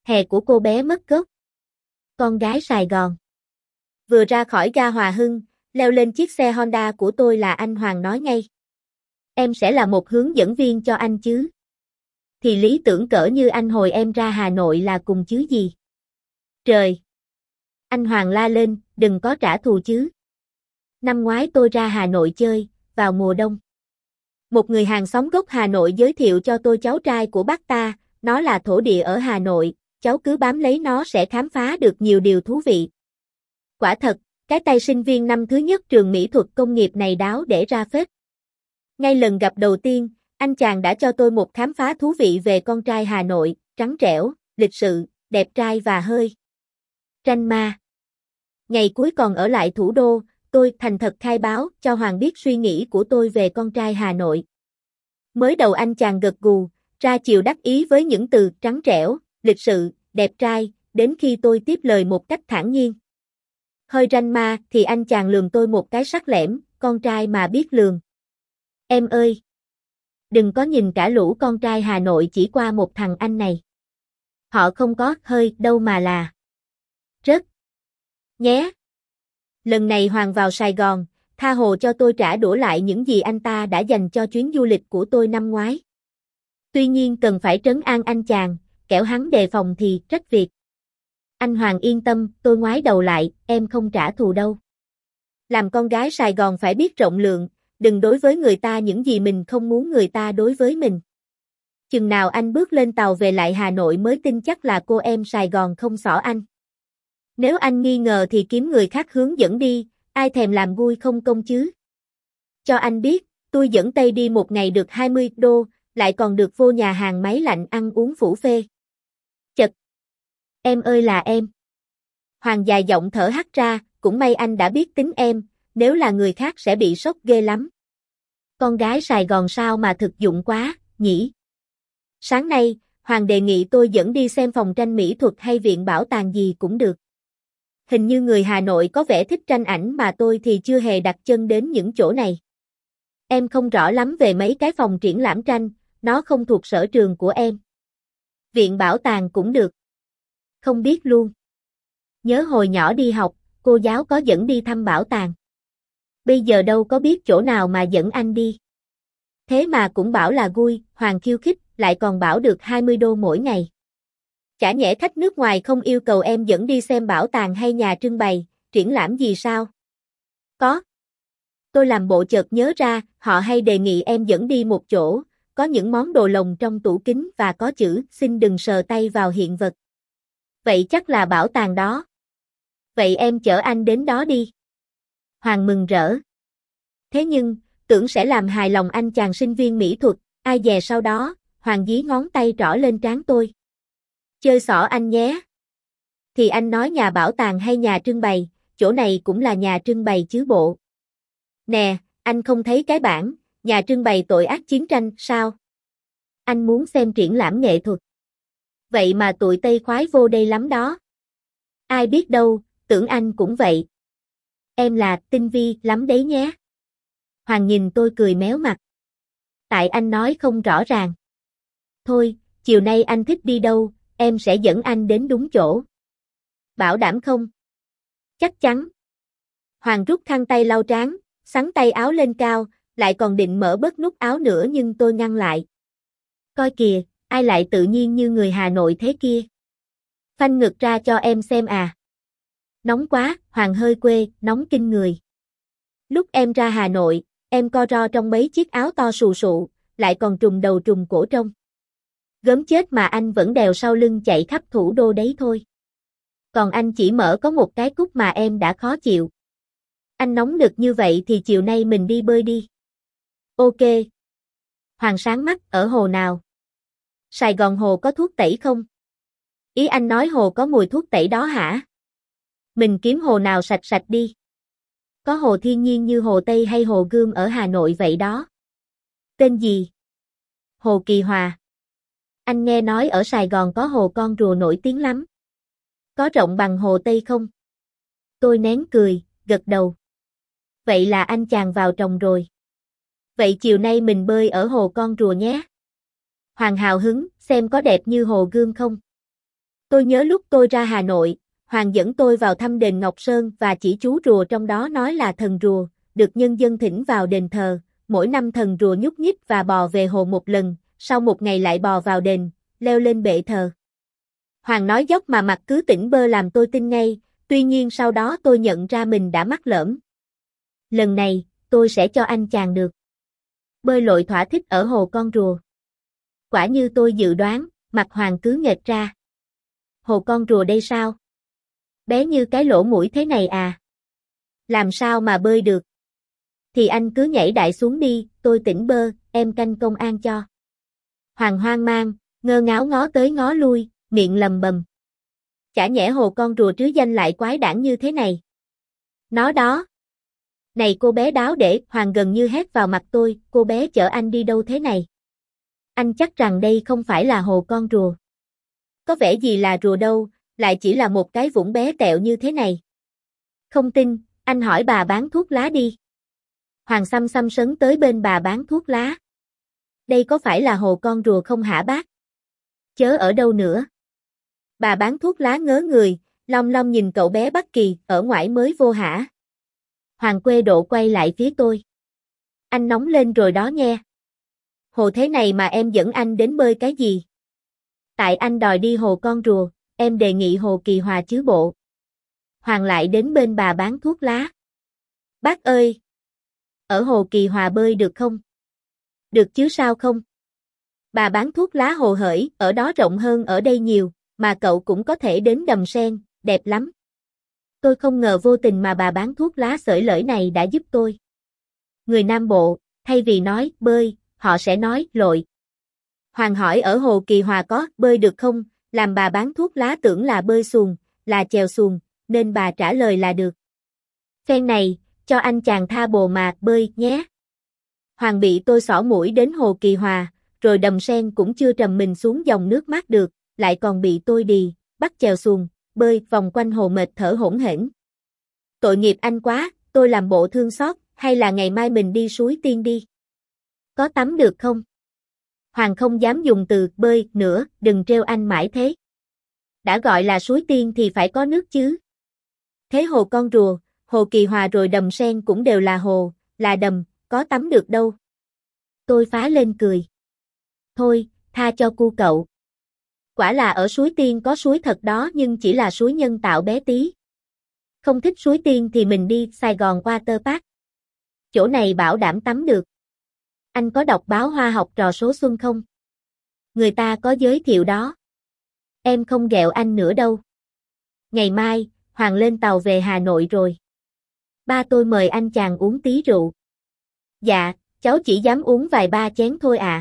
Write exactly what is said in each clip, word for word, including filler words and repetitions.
Hè của cô bé mất gốc. Con gái Sài Gòn. Vừa ra khỏi ga Hòa Hưng, leo lên chiếc xe Honda của tôi là anh Hoàng nói ngay. Em sẽ là một hướng dẫn viên cho anh chứ. Thì lý tưởng cỡ như anh hồi em ra Hà Nội là cùng chứ gì. Trời! Anh Hoàng la lên, đừng có trả thù chứ. Năm ngoái tôi ra Hà Nội chơi, vào mùa đông. Một người hàng xóm gốc Hà Nội giới thiệu cho tôi cháu trai của bác ta, nó là thổ địa ở Hà Nội, cháu cứ bám lấy nó sẽ khám phá được nhiều điều thú vị. Quả thật, cái tay sinh viên năm thứ nhất trường mỹ thuật công nghiệp này đáo để ra phết. Ngay lần gặp đầu tiên, anh chàng đã cho tôi một khám phá thú vị về con trai Hà Nội, trắng trẻo, lịch sự, đẹp trai và hơi tranh ma. Ngày cuối còn ở lại thủ đô, tôi thành thật khai báo cho Hoàng biết suy nghĩ của tôi về con trai Hà Nội. Mới đầu anh chàng gật gù, ra chiều đắc ý với những từ trắng trẻo, lịch sự, đẹp trai, đến khi tôi tiếp lời một cách thản nhiên. Hơi ranh ma thì anh chàng lườm tôi một cái sắc lẻm, con trai mà biết lường. Em ơi! Đừng có nhìn cả lũ con trai Hà Nội chỉ qua một thằng anh này. Họ không có hơi đâu mà là rất nhé. Lần này Hoàng vào Sài Gòn, tha hồ cho tôi trả đũa lại những gì anh ta đã dành cho chuyến du lịch của tôi năm ngoái. Tuy nhiên cần phải trấn an anh chàng, kẻo hắn đề phòng thì trách việc. Anh Hoàng yên tâm, tôi ngoái đầu lại, em không trả thù đâu. Làm con gái Sài Gòn phải biết rộng lượng, đừng đối với người ta những gì mình không muốn người ta đối với mình. Chừng nào anh bước lên tàu về lại Hà Nội mới tin chắc là cô em Sài Gòn không xỏ anh. Nếu anh nghi ngờ thì kiếm người khác hướng dẫn đi, ai thèm làm vui không công chứ. Cho anh biết, tôi dẫn Tây đi một ngày được hai mươi đô, lại còn được vô nhà hàng máy lạnh ăn uống phủ phê. Chật! Em ơi là em! Hoàng dài giọng thở hắt ra, cũng may anh đã biết tính em, nếu là người khác sẽ bị sốc ghê lắm. Con gái Sài Gòn sao mà thực dụng quá, nhỉ? Sáng nay, Hoàng đề nghị tôi dẫn đi xem phòng tranh mỹ thuật hay viện bảo tàng gì cũng được. Hình như người Hà Nội có vẻ thích tranh ảnh mà tôi thì chưa hề đặt chân đến những chỗ này. Em không rõ lắm về mấy cái phòng triển lãm tranh, nó không thuộc sở trường của em. Viện bảo tàng cũng được. Không biết luôn. Nhớ hồi nhỏ đi học, cô giáo có dẫn đi thăm bảo tàng. Bây giờ đâu có biết chỗ nào mà dẫn anh đi. Thế mà cũng bảo là vui, Hoàng khiêu khích, lại còn bảo được hai mươi đô mỗi ngày. Chả nhẽ khách nước ngoài không yêu cầu em dẫn đi xem bảo tàng hay nhà trưng bày, triển lãm gì sao? Có. Tôi làm bộ chợt nhớ ra, họ hay đề nghị em dẫn đi một chỗ, có những món đồ lồng trong tủ kính và có chữ, xin đừng sờ tay vào hiện vật. Vậy chắc là bảo tàng đó. Vậy em chở anh đến đó đi. Hoàng mừng rỡ. Thế nhưng, tưởng sẽ làm hài lòng anh chàng sinh viên mỹ thuật, ai dè sau đó, Hoàng dí ngón tay trỏ lên trán tôi. Chơi xỏ anh nhé. Thì anh nói nhà bảo tàng hay nhà trưng bày, chỗ này cũng là nhà trưng bày chứ bộ. Nè, anh không thấy cái bảng, nhà trưng bày tội ác chiến tranh, sao? Anh muốn xem triển lãm nghệ thuật. Vậy mà tụi Tây khoái vô đây lắm đó. Ai biết đâu, tưởng anh cũng vậy. Em là tinh vi lắm đấy nhé. Hoàng nhìn tôi cười méo mặt. Tại anh nói không rõ ràng. Thôi, chiều nay anh thích đi đâu, em sẽ dẫn anh đến đúng chỗ. Bảo đảm không? Chắc chắn. Hoàng rút khăn tay lau trán, xắn tay áo lên cao, lại còn định mở bớt nút áo nữa nhưng tôi ngăn lại. Coi kìa, ai lại tự nhiên như người Hà Nội thế kia? Phanh ngực ra cho em xem à. Nóng quá, Hoàng hơi quê, nóng kinh người. Lúc em ra Hà Nội, em co ro trong mấy chiếc áo to xù xụ, lại còn trùm đầu trùm cổ trông. Gớm chết mà anh vẫn đèo sau lưng chạy khắp thủ đô đấy thôi. Còn anh chỉ mở có một cái cúc mà em đã khó chịu. Anh nóng nực như vậy thì chiều nay mình đi bơi đi. Ok. Hoàng sáng mắt, ở hồ nào? Sài Gòn hồ có thuốc tẩy không? Ý anh nói hồ có mùi thuốc tẩy đó hả? Mình kiếm hồ nào sạch sạch đi. Có hồ thiên nhiên như hồ Tây hay hồ Gươm ở Hà Nội vậy đó. Tên gì? Hồ Kỳ Hòa. Anh nghe nói ở Sài Gòn có hồ Con Rùa nổi tiếng lắm. Có rộng bằng hồ Tây không? Tôi nén cười, gật đầu. Vậy là anh chàng vào trồng rồi. Vậy chiều nay mình bơi ở hồ Con Rùa nhé. Hoàng hào hứng, xem có đẹp như hồ Gươm không? Tôi nhớ lúc tôi ra Hà Nội, Hoàng dẫn tôi vào thăm đền Ngọc Sơn và chỉ chú rùa trong đó nói là thần rùa, được nhân dân thỉnh vào đền thờ, mỗi năm thần rùa nhúc nhích và bò về hồ một lần, sau một ngày lại bò vào đền, leo lên bệ thờ. Hoàng nói dốc mà mặt cứ tỉnh bơ làm tôi tin ngay, tuy nhiên sau đó tôi nhận ra mình đã mắc lỡm. Lần này, tôi sẽ cho anh chàng được bơi lội thỏa thích ở hồ con rùa. Quả như tôi dự đoán, mặt Hoàng cứ nghệt ra. Hồ con rùa đây sao? Bé như cái lỗ mũi thế này à? Làm sao mà bơi được? Thì anh cứ nhảy đại xuống đi, tôi tỉnh bơ, em canh công an cho. Hoàng hoang mang, ngơ ngáo ngó tới ngó lui, miệng lầm bầm. Chả nhẽ hồ con rùa trứ danh lại quái đản như thế này. Nó đó. Này cô bé đáo để, Hoàng gần như hét vào mặt tôi, cô bé chở anh đi đâu thế này? Anh chắc rằng đây không phải là hồ con rùa. Có vẻ gì là rùa đâu, lại chỉ là một cái vũng bé tẹo như thế này. Không tin, anh hỏi bà bán thuốc lá đi. Hoàng xăm xăm sấn tới bên bà bán thuốc lá. Đây có phải là hồ con rùa không hả bác? Chớ ở đâu nữa. Bà bán thuốc lá ngớ người, long long nhìn cậu bé Bắc Kỳ, ở ngoại mới vô hả? Hoàng quê độ quay lại phía tôi. Anh nóng lên rồi đó nghe. Hồ thế này mà em dẫn anh đến bơi cái gì? Tại anh đòi đi hồ con rùa, em đề nghị hồ Kỳ Hòa chứ bộ. Hoàng lại đến bên bà bán thuốc lá. Bác ơi! Ở hồ Kỳ Hòa bơi được không? Được chứ sao không? Bà bán thuốc lá hồ hởi, ở đó rộng hơn ở đây nhiều, mà cậu cũng có thể đến Đầm Sen, đẹp lắm. Tôi không ngờ vô tình mà bà bán thuốc lá xởi lởi này đã giúp tôi. Người Nam Bộ, thay vì nói bơi, họ sẽ nói lội. Hoàng hỏi ở hồ Kỳ Hòa có bơi được không, làm bà bán thuốc lá tưởng là bơi xuồng, là chèo xuồng, nên bà trả lời là được. Phen này, cho anh chàng tha bồ mà bơi nhé. Hoàng bị tôi xỏ mũi đến hồ Kỳ Hòa, rồi Đầm Sen cũng chưa trầm mình xuống dòng nước mát được, lại còn bị tôi đì, bắt chèo xuồng, bơi vòng quanh hồ mệt thở hổn hển. Tội nghiệp anh quá, tôi làm bộ thương xót, hay là ngày mai mình đi suối Tiên đi. Có tắm được không? Hoàng không dám dùng từ bơi nữa, đừng trêu anh mãi thế. Đã gọi là suối Tiên thì phải có nước chứ. Thế hồ con rùa, hồ Kỳ Hòa rồi Đầm Sen cũng đều là hồ, là đầm, có tắm được đâu. Tôi phá lên cười. Thôi, tha cho cu cậu. Quả là ở suối Tiên có suối thật đó nhưng chỉ là suối nhân tạo bé tí. Không thích suối Tiên thì mình đi Sài Gòn Water Park. Chỗ này bảo đảm tắm được. Anh có đọc báo Hoa học trò số xuân không? Người ta có giới thiệu đó. Em không ghẹo anh nữa đâu. Ngày mai, Hoàng lên tàu về Hà Nội rồi. Ba tôi mời anh chàng uống tí rượu. Dạ, cháu chỉ dám uống vài ba chén thôi à.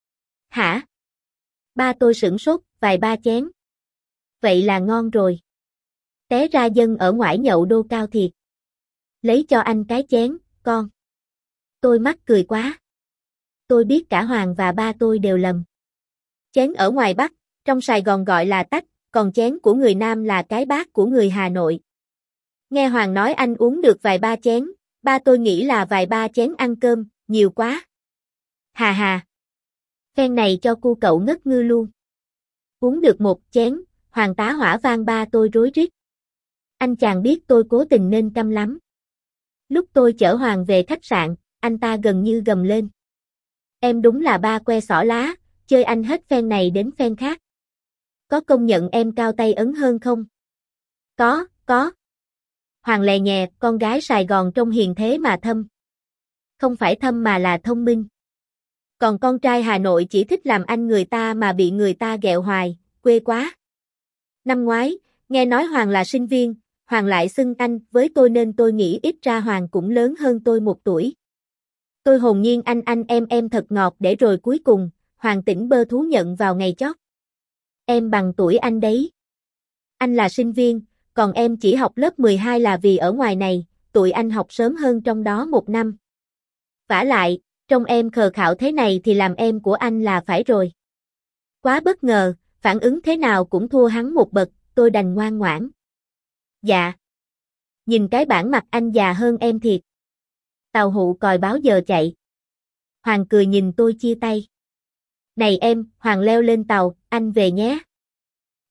Hả? Ba tôi sửng sốt, vài ba chén. Vậy là ngon rồi. Té ra dân ở ngoại nhậu đô cao thiệt. Lấy cho anh cái chén, con. Tôi mắc cười quá. Tôi biết cả Hoàng và ba tôi đều lầm. Chén ở ngoài Bắc, trong Sài Gòn gọi là tách, còn chén của người Nam là cái bát của người Hà Nội. Nghe Hoàng nói anh uống được vài ba chén, ba tôi nghĩ là vài ba chén ăn cơm, nhiều quá. Hà hà. Phen này cho cu cậu ngất ngư luôn. Uống được một chén, Hoàng tá hỏa vang ba tôi rối rít. Anh chàng biết tôi cố tình nên căm lắm. Lúc tôi chở Hoàng về khách sạn, anh ta gần như gầm lên. Em đúng là ba que xỏ lá, chơi anh hết phen này đến phen khác. Có công nhận em cao tay ấn hơn không? Có, có. Hoàng lè nhè, con gái Sài Gòn trông hiền thế mà thâm. Không phải thâm mà là thông minh. Còn con trai Hà Nội chỉ thích làm anh người ta mà bị người ta ghẹo hoài, quê quá. Năm ngoái, nghe nói Hoàng là sinh viên, Hoàng lại xưng anh với tôi nên tôi nghĩ ít ra Hoàng cũng lớn hơn tôi một tuổi. Tôi hồn nhiên anh anh em em thật ngọt để rồi cuối cùng, Hoàng tỉnh bơ thú nhận vào ngày chót. Em bằng tuổi anh đấy. Anh là sinh viên, còn em chỉ học lớp mười hai là vì ở ngoài này, tụi anh học sớm hơn trong đó một năm. Vả lại, trông em khờ khạo thế này thì làm em của anh là phải rồi. Quá bất ngờ, phản ứng thế nào cũng thua hắn một bậc, tôi đành ngoan ngoãn. Dạ. Nhìn cái bản mặt anh già hơn em thiệt. Tàu hụ còi báo giờ chạy. Hoàng cười nhìn tôi chia tay. Này em, Hoàng leo lên tàu, anh về nhé.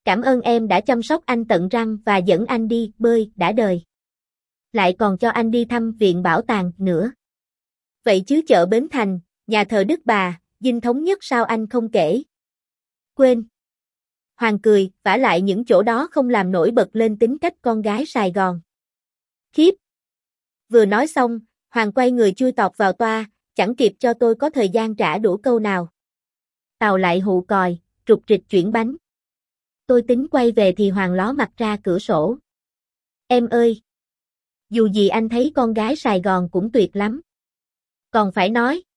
Cảm ơn em đã chăm sóc anh tận răng và dẫn anh đi bơi đã đời. Lại còn cho anh đi thăm viện bảo tàng nữa. Vậy chứ chợ Bến Thành, nhà thờ Đức Bà, Dinh Thống Nhất sao anh không kể? Quên. Hoàng cười, vả lại những chỗ đó không làm nổi bật lên tính cách con gái Sài Gòn. Khiếp. Vừa nói xong, Hoàng quay người chui tọt vào toa, chẳng kịp cho tôi có thời gian trả đũa câu nào. Tàu lại hụ còi, rục rịch chuyển bánh. Tôi tính quay về thì Hoàng ló mặt ra cửa sổ. Em ơi! Dù gì anh thấy con gái Sài Gòn cũng tuyệt lắm. Còn phải nói,